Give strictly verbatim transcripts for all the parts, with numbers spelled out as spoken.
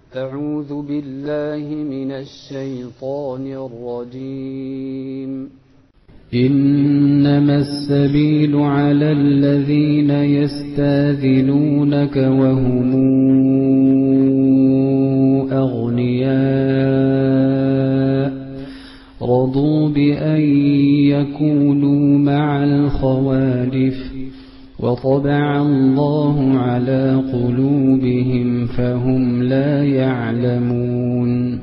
أعوذ بالله من الشيطان الرجيم. إنما السبيل على الذين يستاذنونك وهم أغنياء رضوا بأن يكونوا مع الخوالف وطبع الله على قلوبهم فهم لا يعلمون.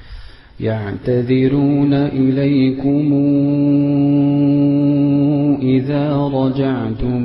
يعتذرون إليكم إذا رجعتم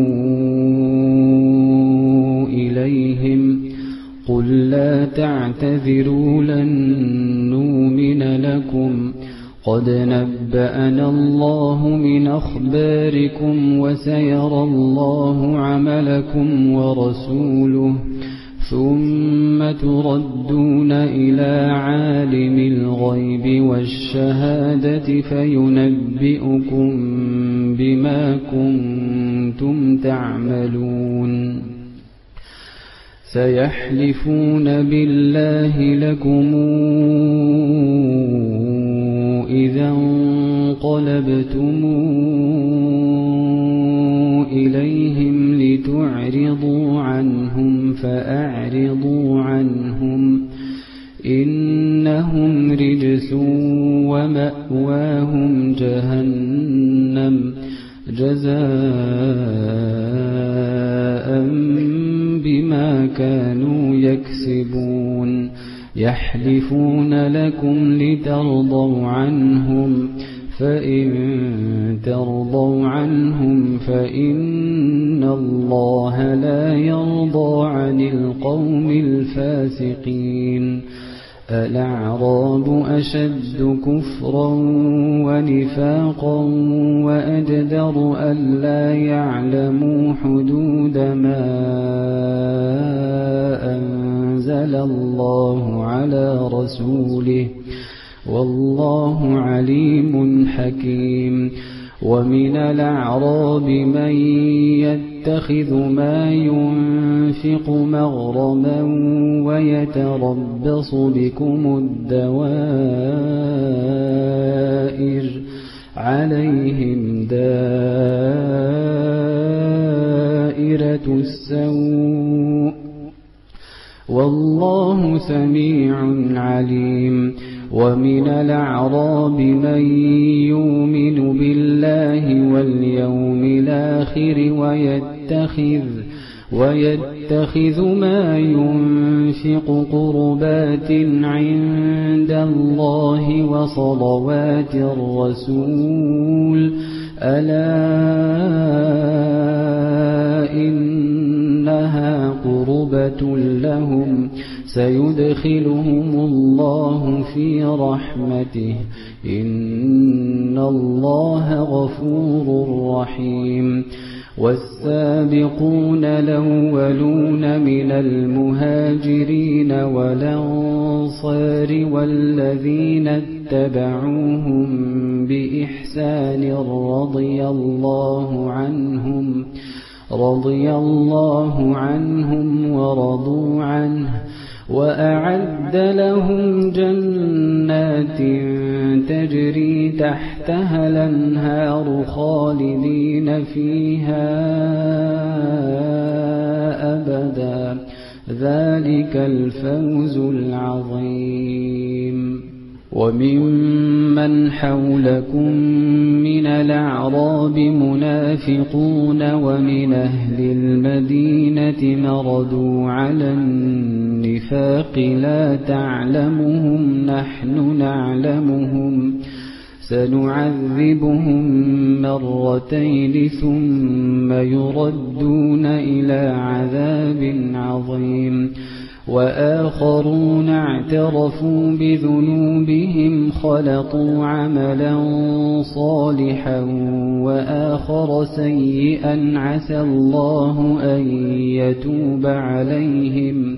إليهم قل لا تعتذروا لن نؤمن لكم قد نبأنا الله من أخباركم وسيرى الله عملكم ورسوله ثم تردون إلى عالم الغيب والشهادة فينبئكم بما كنتم تعملون. سيحلفون بالله لكم إذا انقلبتم إليهم لتعرضوا عنهم فأعرضوا عنهم إنهم رجس ومأواهم جهنم جزاء بما كانوا يكسبون. يحلفون لكم لترضوا عنهم فإن ترضوا عنهم فإن الله لا يرضى عن القوم الفاسقين. الأعراب أشد كفرا ونفاقا وأجدر ألا يعلموا حدود ما أنزل الله على رسوله والله عليم حكيم. ومن الأعراب من يتخذ ما ينفق مغرما ويتربص بكم الدوائر عليهم دائرة السوء والله سميع عليم. ومن الأعراب من يؤمن بالله واليوم الآخر ويتخذ ويتخذ ما ينفق قربات عند الله وصلوات الرسول ألا إنها قربة لهم سيدخلهم الله في رحمته إن الله غفور رحيم. والسابقون الأولون من المهاجرين والأنصار والذين اتبعوهم بإحسان رضي الله عنهم رضي الله عنهم ورضوا عنه وأعد لهم جنات تجري تحتها الأنهار خالدين فيها أبدا ذلك الفوز العظيم. وممن حولكم من الأعراب منافقون ومن أهل المدينة مردوا على النفاق لا تعلمهم نحن نعلمهم سنعذبهم مرتين ثم يردون إلى عذاب عظيم. وآخرون اعترفوا بذنوبهم خلطوا عملا صالحا وآخر سيئا عسى الله أن يتوب عليهم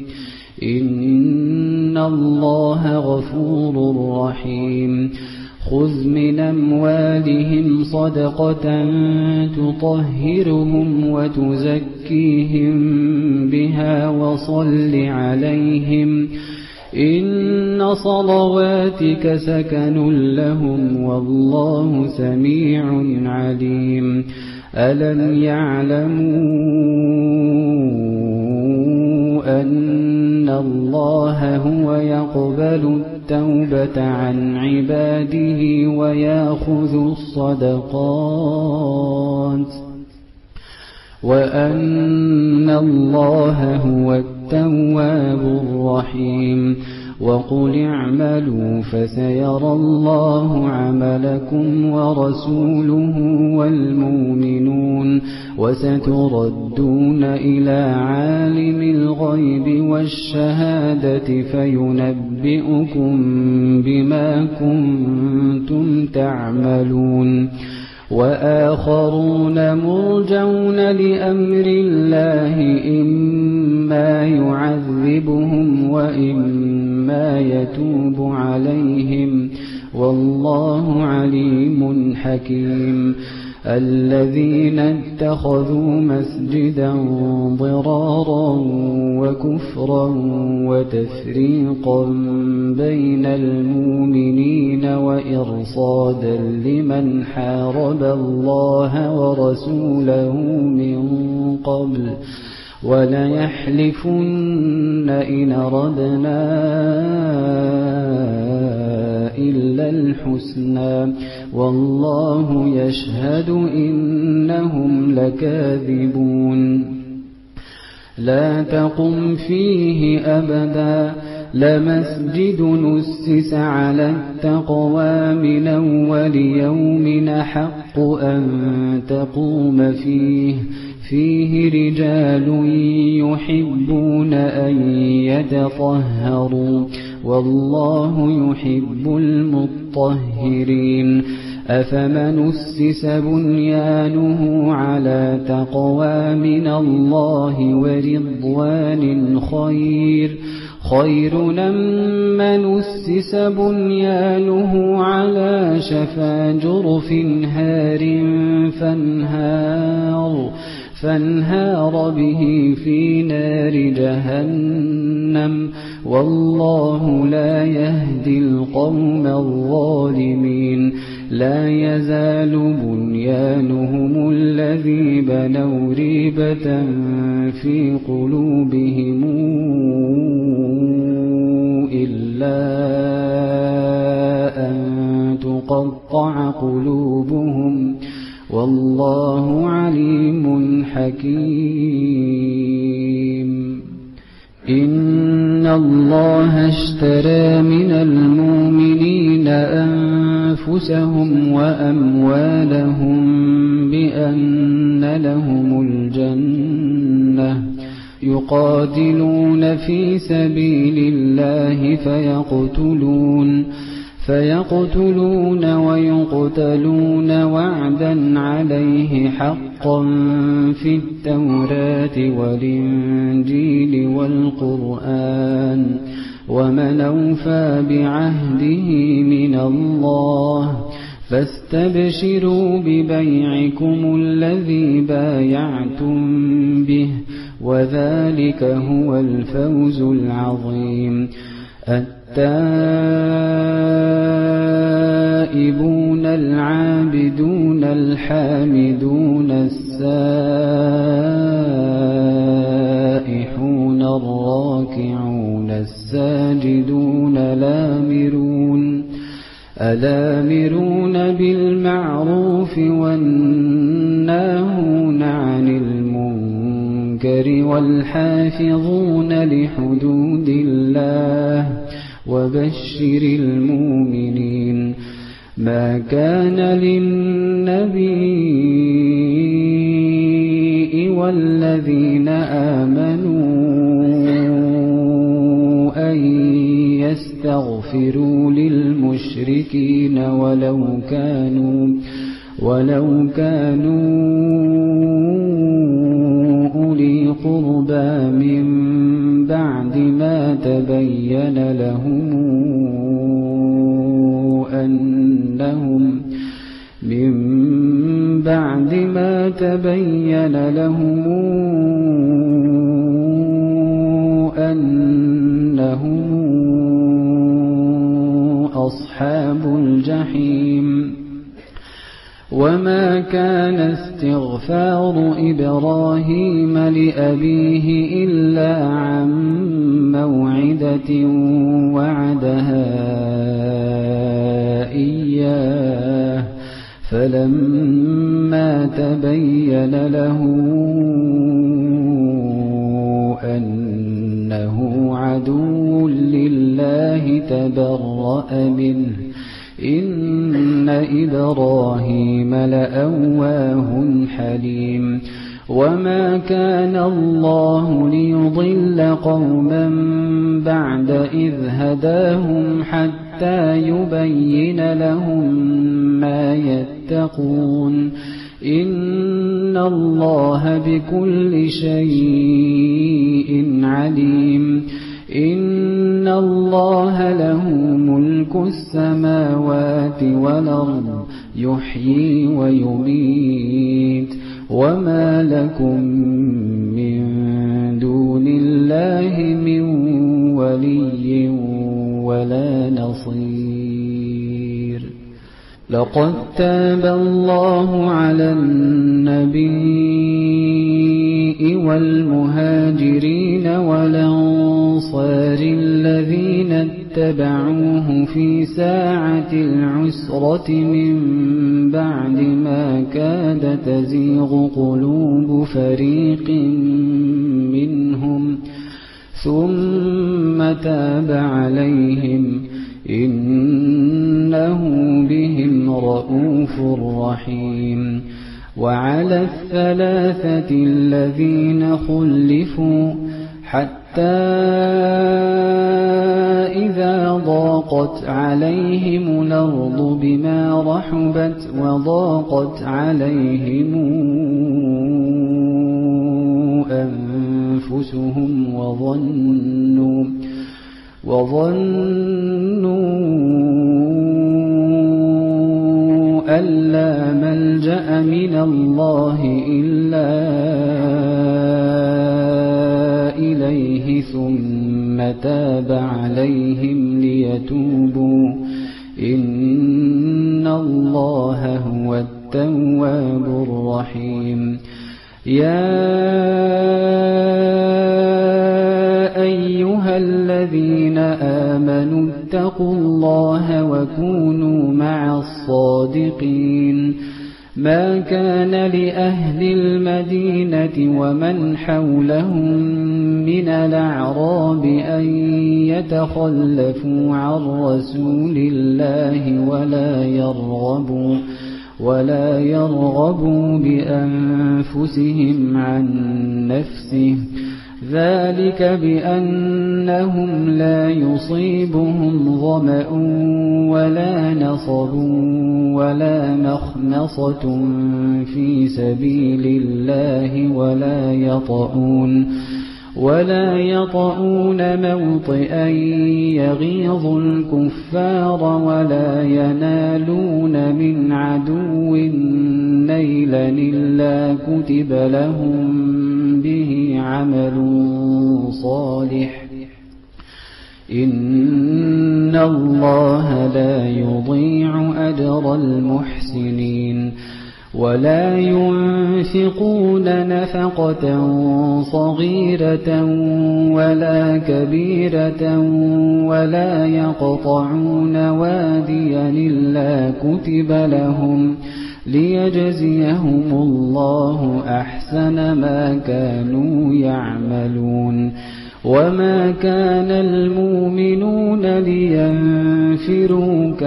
إن الله غفور رحيم. خذ من أموالهم صدقة تطهرهم وتزكيهم بها وصل عليهم إن صلواتك سكن لهم والله سميع عليم ألم يعلموا أن الله هو يقبل التوبة عن عباده ويأخذ الصدقات وأن الله هو التواب الرحيم وقل اعملوا فسيرى الله عملكم ورسوله والمؤمنون وستردون إلى عالم الغيب والشهادة فينبئكم بما كنتم تعملون وآخرون مرجون لأمر الله إما يعذبهم وإما يتوب عليهم والله عليم حكيم الذين اتخذوا مسجدا ضرارا وكفرا وتفريقا بين المؤمنين وإرصادا لمن حارب الله ورسوله من قبل وليحلفن إن ردنا إلا الحسنى والله يشهد إنهم لكاذبون لا تقم فيه أبدا لمسجد نسس على التقوى من أول يوم حق أن تقوم فيه فيه رجال يحبون أن يتطهروا والله يحب المطهرين أفمن أسس بنيانه على تقوى من الله ورضوان خير خير من أسس بنيانه على شفا جرف هار فانهار فانهار به في نار جهنم والله لا يهدي القوم الظالمين لا يزال بنيانهم الذي بنوا ريبة في قلوبهم إلا أن تقطع قلوبهم والله عليم حكيم إن الله اشترى من المؤمنين أنفسهم وأموالهم بأن لهم الجنة يقاتلون في سبيل الله فيقتلون فيقتلون ويقتلون وعدا عليه حقا في التوراة والإنجيل والقرآن ومن أوفى بعهده من الله فاستبشروا ببيعكم الذي بايعتم به وذلك هو الفوز العظيم التائبون العابدون الحامدون السائحون الراكعون الساجدون الآمرون الآمرون بالمعروف والناهون عن المنكر والحافظون لحدود الله وبشر المؤمنين ما كان للنبي والذين آمنوا أن يستغفروا للمشركين ولو كانوا ولو كانوا أولي قربى من بعد ما تبين لهم أنهم من بعد ما تبين لهم أنهم أصحاب الجحيم وما كان استغفار إبراهيم لأبيه إلا عن موعدة وعدها إياه فلما تبين له أنه عدو لله تبرأ منه إن إبراهيم لأواه حليم وما كان الله ليضل قوما بعد إذ هداهم حتى يبين لهم ما يتقون إن الله بكل شيء عليم إن الله له ملك السماوات والأرض يحيي ويميت وما لكم من دون الله من ولي ولا نصير لقد تاب الله على النبي والمهاجرين والأنصار الذين اتبعوه في ساعة العسرة من بعد ما كاد تزيغ قلوب فريق منهم ثم تاب عليهم إنه بهم رءوف رحيم وعلى الثلاثة الذين خلفوا حتى إذا ضاقت عليهم الأرض بما رحبت وضاقت عليهم أنفسهم وظنوا وظنوا أن لا ملجأ من الله إلا إليه ثم تاب عليهم ليتوبوا إن الله هو التواب الرحيم يا أيها الذين آمنوا اتقوا الله وكونوا مع الصادقين ما كان لأهل المدينة ومن حولهم من الأعراب أن يتخلفوا عن رسول الله ولا يرغبوا ولا يرغبوا بأنفسهم عن نفسه ذلك بأنهم لا يصيبهم ظمأ ولا نصب ولا مخنصة في سبيل الله ولا يطؤون ولا يطؤون موطئا يغيظ الكفار ولا ينالون من عدو نيلا إلا كتب لهم به عمل صالح إن الله لا يضيع أجر المحسنين ولا ينفقون نفقة صغيرة ولا كبيرة ولا يقطعون واديا إلا كتب لهم ليجزيهم الله أحسن ما كانوا يعملون وما كان المؤمنون لينفروا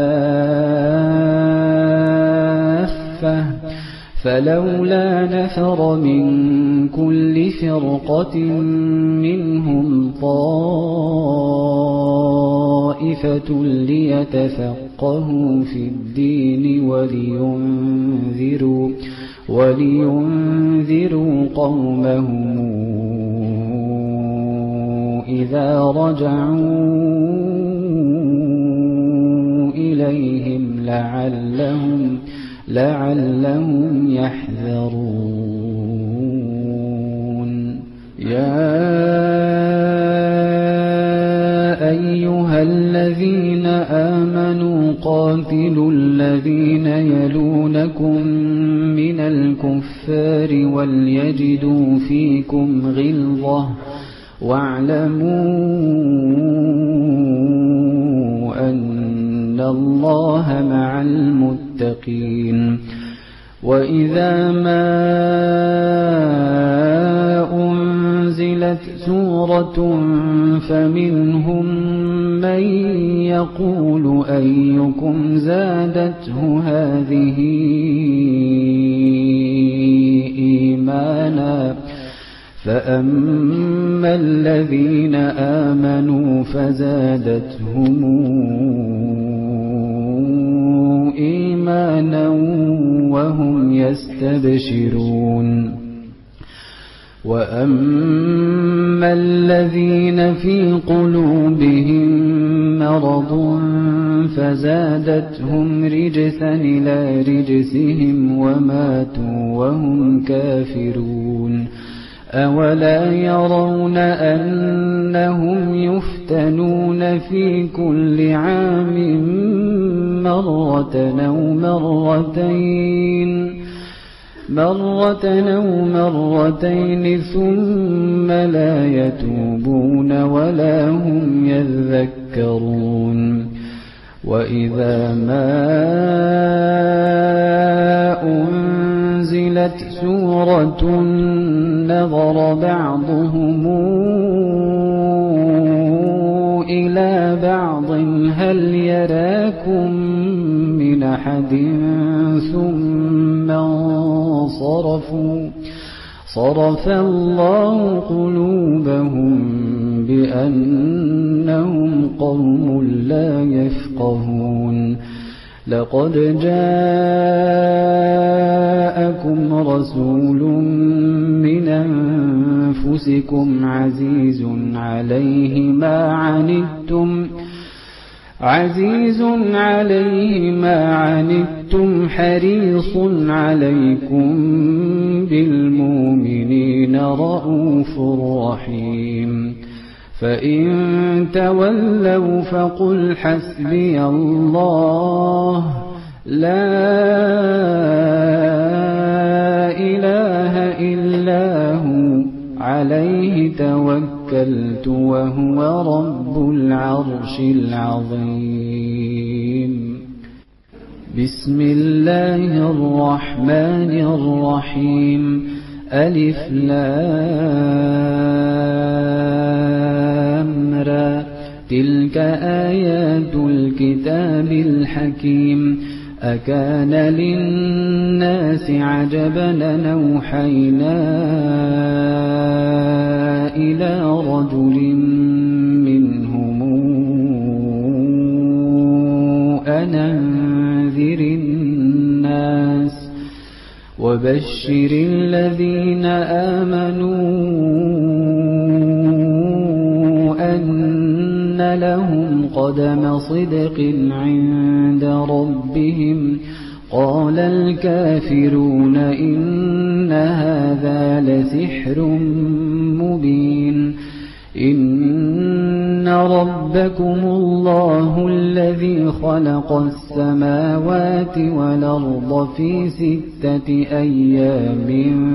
كافة فلولا نفر من كل فرقة منهم طائفة ليتفقهوا في الدين ولينذروا ولينذروا قومهم إذا رجعوا إليهم لعلهم لعلهم يحذرون يا أيها الذين آمنوا قاتلوا الذين يلونكم من الكفار وليجدوا فيكم غلظة واعلموا أن الله مع المتقين. وإذا ما أنزلت سورة فمنهم من يقول أيكم زادته هذه إيمانا فأما الذين آمنوا فزادتهم إيمانا وهم يستبشرون. وأما الذين في قلوبهم مرض فزادتهم رجسا إلى رجسهم وماتوا وهم كافرون. أولا يرون أنهم يفتنون في كل عام مرة أو مرتين مرة أو مرتين ثم لا يتوبون ولا هم يذكرون. وإذا ما أنزلت سورة نظر بعضهم إلى بعض هل يراكم من أحد ثم انصرفوا صرف الله قلوبهم بأنهم قوم لا يفقهون. لقد جاءكم رسول من أنفسكم عزيز عليه ما عنتم عزيز عليه ما عنتم حريص عليكم بالمؤمنين رءوف رحيم. فإن تولوا فقل حسبي الله لا إله إلا هو عليه توكلت وهو رب العرش العظيم. بسم الله الرحمن الرحيم. ألف لام را تلك آيات الكتاب الحكيم. أكان للناس عجبا أن أوحينا إلى رجل منهم أن أنذر الناس وبشر الذين آمنوا أن لهم قدم صدق عند ربهم. قال الكافرون إن هذا لسحر مبين. إن ربكم الله الذي خلق السماوات والأرض في ستة أيام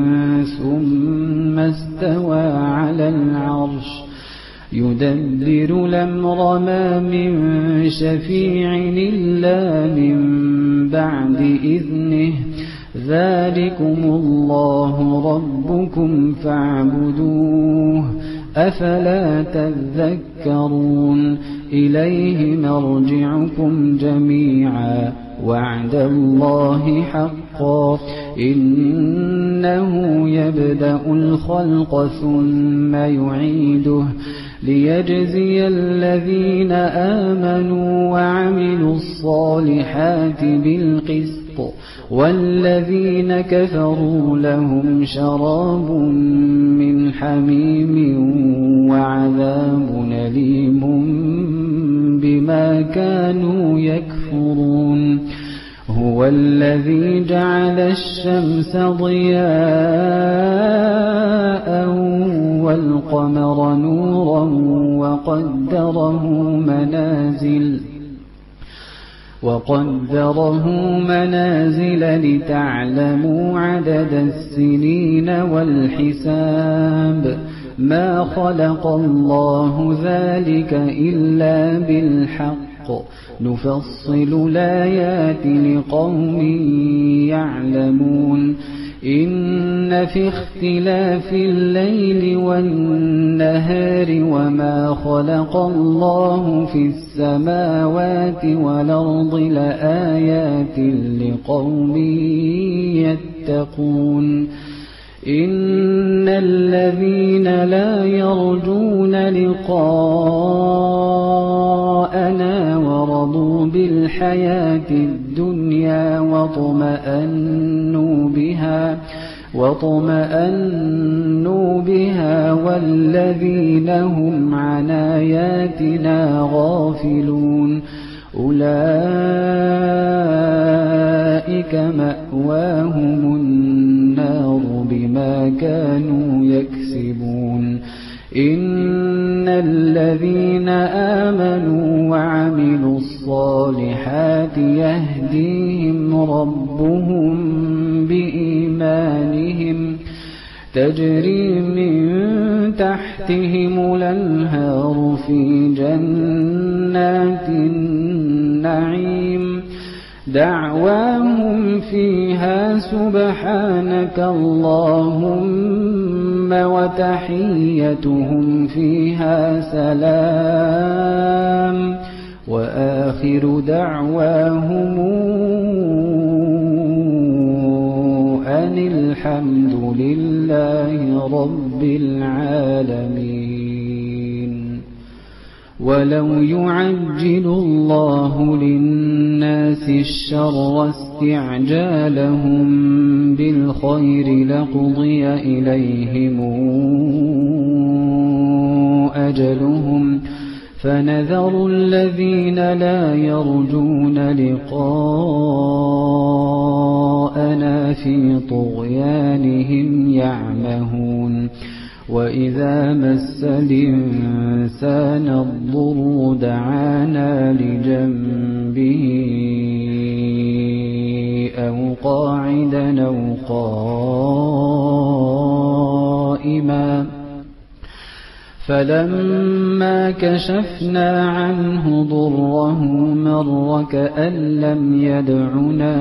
ثم استوى على العرش يدبر الأمر ما من شفيع إلا من بعد إذنه. ذلكم الله ربكم فاعبدوه أفلا تذكرون. إليه مرجعكم جميعا وعد الله حقا إنه يبدأ الخلق ثم يعيده ليجزي الذين آمنوا وعملوا الصالحات بالقسط والذين كفروا لهم شراب من حميم وعذاب أليم بما كانوا يكفرون. هو الذي جعل الشمس ضياء والقمر نورا وقدره منازل وقدره منازل لتعلموا عدد السنين والحساب ما خلق الله ذلك إلا بالحق نفصل الآيات لقوم يعلمون إن في اختلاف الليل والنهار وما خلق الله في السماوات والأرض لآيات لقوم يتقون إن الذين لا يرجون لقاءنا ورضوا بالحياة الدنيا واطمأنوا بها واطمأنوا بها والذين هم عن آياتنا غافلون أولئك مأواهم النار بما كانوا يكسبون إن الذين آمنوا وعملوا الصالحات يهديهم ربهم بإيمانهم تجري من تحتهم الأنهار في جنات النعيم دعواهم فيها سبحانك اللهم وتحيتهم فيها سلام وآخر دعواهم أن الحمد لله رب العالمين ولو يعجل الله للناس الشر استعجالهم بالخير لقضي إليهم أجلهم فنذر الذين لا يرجون لقاءنا في طغيانهم يعمهون وإذا مس الإنسان الضر دعانا لجنبه أو قاعدا أو قائما فلما كشفنا عنه ضره مر كأن لم يدعنا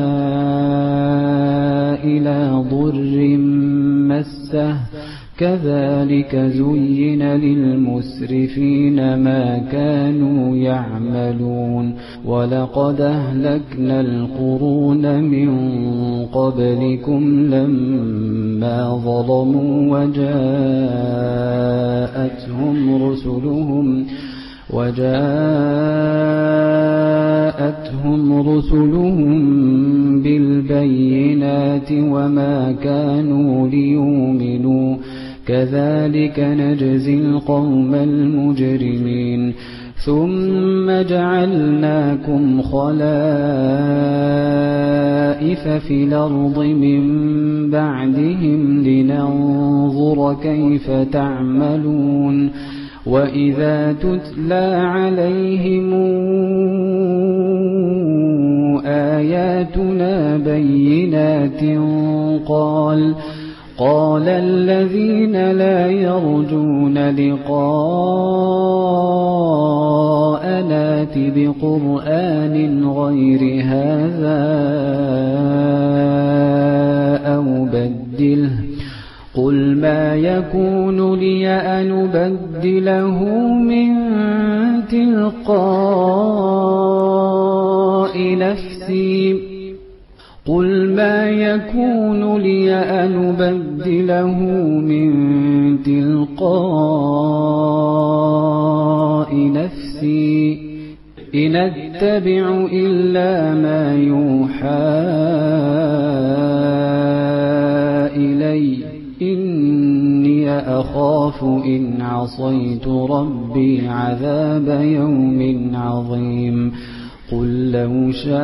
إلى ضر مسه كذلك زين للمسرفين ما كانوا يعملون ولقد أهلكنا القرون من قبلكم لما ظلموا وجاءتهم رسلهم وجاءتهم رسلهم بالبينات وما كانوا ليؤمنوا كذلك نجزي القوم المجرمين ثم جعلناكم خلائف في الأرض من بعدهم لننظر كيف تعملون وإذا تتلى عليهم آياتنا بينات قال قال الذين لا يرجون لقاءنا ائت بقرآن غير هذا أو بدله قل ما يكون لي أن أبدله من تلقاء نفسي قل ما يكون لي أن أبدله من تلقاء نفسي إن أتبع إلا ما يوحى إلي إني أخاف إن عصيت ربي عذاب يوم عظيم قل لو شاء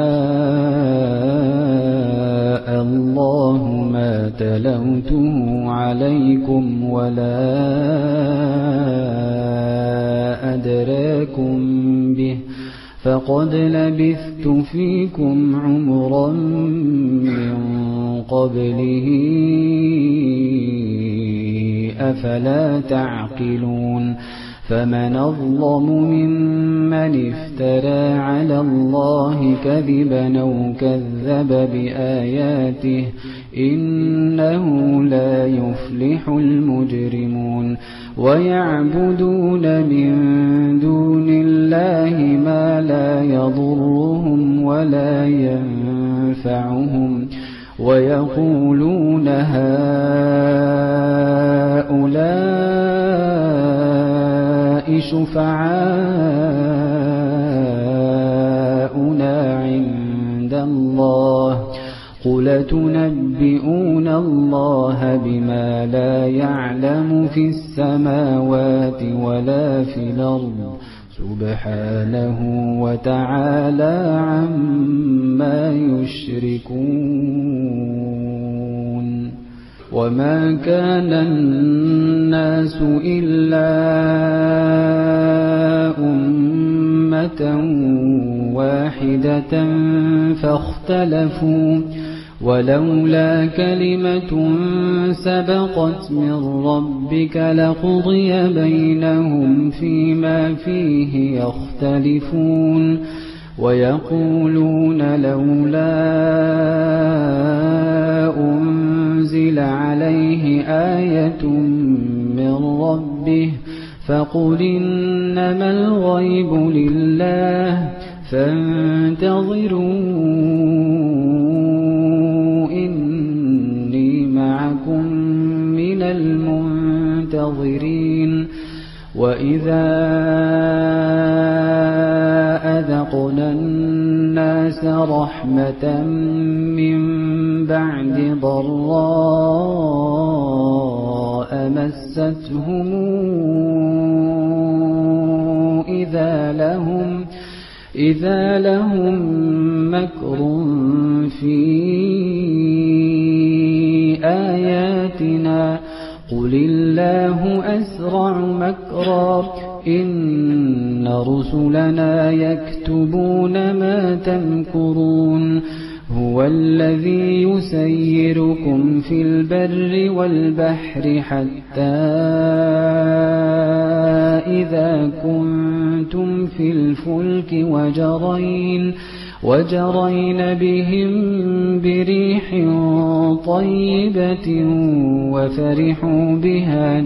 الله ما تلوته عليكم ولا أدراكم به فقد لبثت فيكم عمرا من قبله أفلا تعقلون فمن أظلم ممن افترى على الله كذبا أو كذب بآياته إنه لا يفلح المجرمون ويعبدون من دون الله ما لا يضرهم ولا ينفعهم ويقولون هؤلاء شفعاؤنا عند الله قل تنبئون الله بما لا يعلم في السماوات ولا في الأرض سبحانه وتعالى عما يشركون وما كان الناس إلا أمة واحدة فاختلفوا ولولا كلمة سبقت من ربك لقضي بينهم فيما فيه يختلفون ويقولون لولا أنزل عليه آية من ربه فقل إنما الغيب لله فانتظروا إني معكم من المنتظرين وإذا أذقنا الناس رحمة من بعد ضراء مستهم إذا لهم إذا لهم مكر في آياتنا قل الله أسرع مكرا إن رسلنا يكتبون ما تمكرون هو الذي يسيركم في البر والبحر حتى إذا كنتم في الفلك وجرين وجرين بهم بريح طيبة وفرحوا بها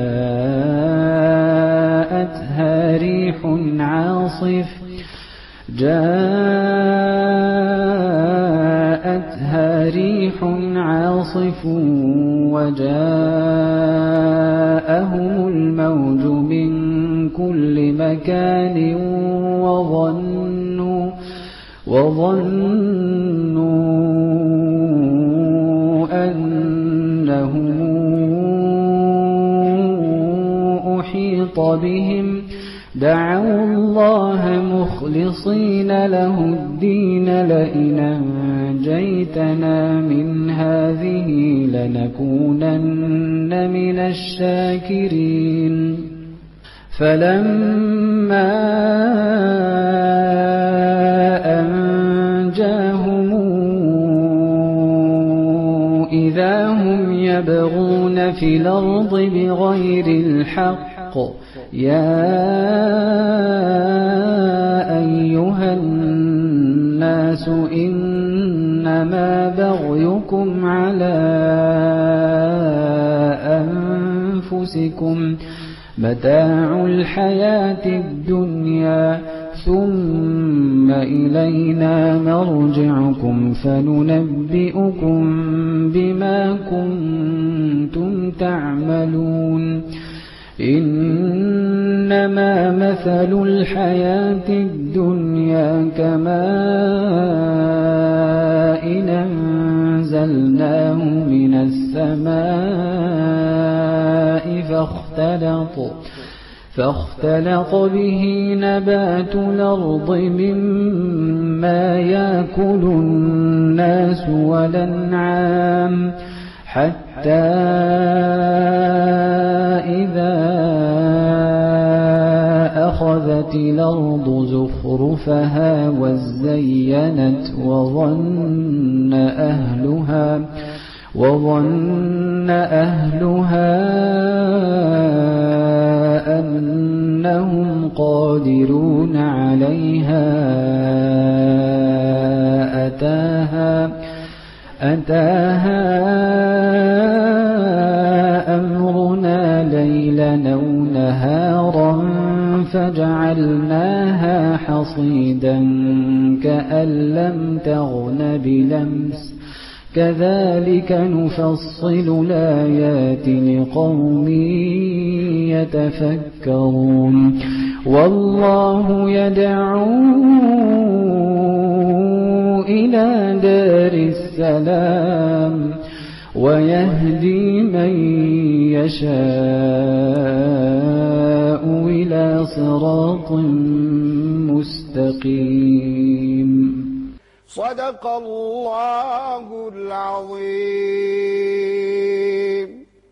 جاءتها ريح عاصف جاءتها ريح عاصف وجاءهم الموج من كل مكان وظنوا وظنوا أنهم أحيط بهم دعوا الله مخلصين له الدين لئن أنجيتنا من هذه لنكونن من الشاكرين فلما أنجاهم إذا هم يبغون في الأرض بغير الحق يا أيها الناس إنما بغيكم على أنفسكم متاع الحياة الدنيا ثم إلينا مرجعكم فننبئكم بما كنتم تعملون إنما مثل الحياة الدنيا كماء أنزلناه من السماء فاختلط فاختلط به نبات الأرض مما يأكل الناس والأنعام حتى إذا أخذ واتخذت الأرض زخرفها وزينت وظن أهلها وظن أهلها أنهم قادرون عليها أتاها أتاها أمرنا ليلا أو نهارا فجعلناها حصيدا كأن لم تغن بلمس كذلك نفصل الآيات لقوم يتفكرون والله يدعو إلى دار السلام ويهدي من يشاء إلى صراط مستقيم. صدق الله العظيم.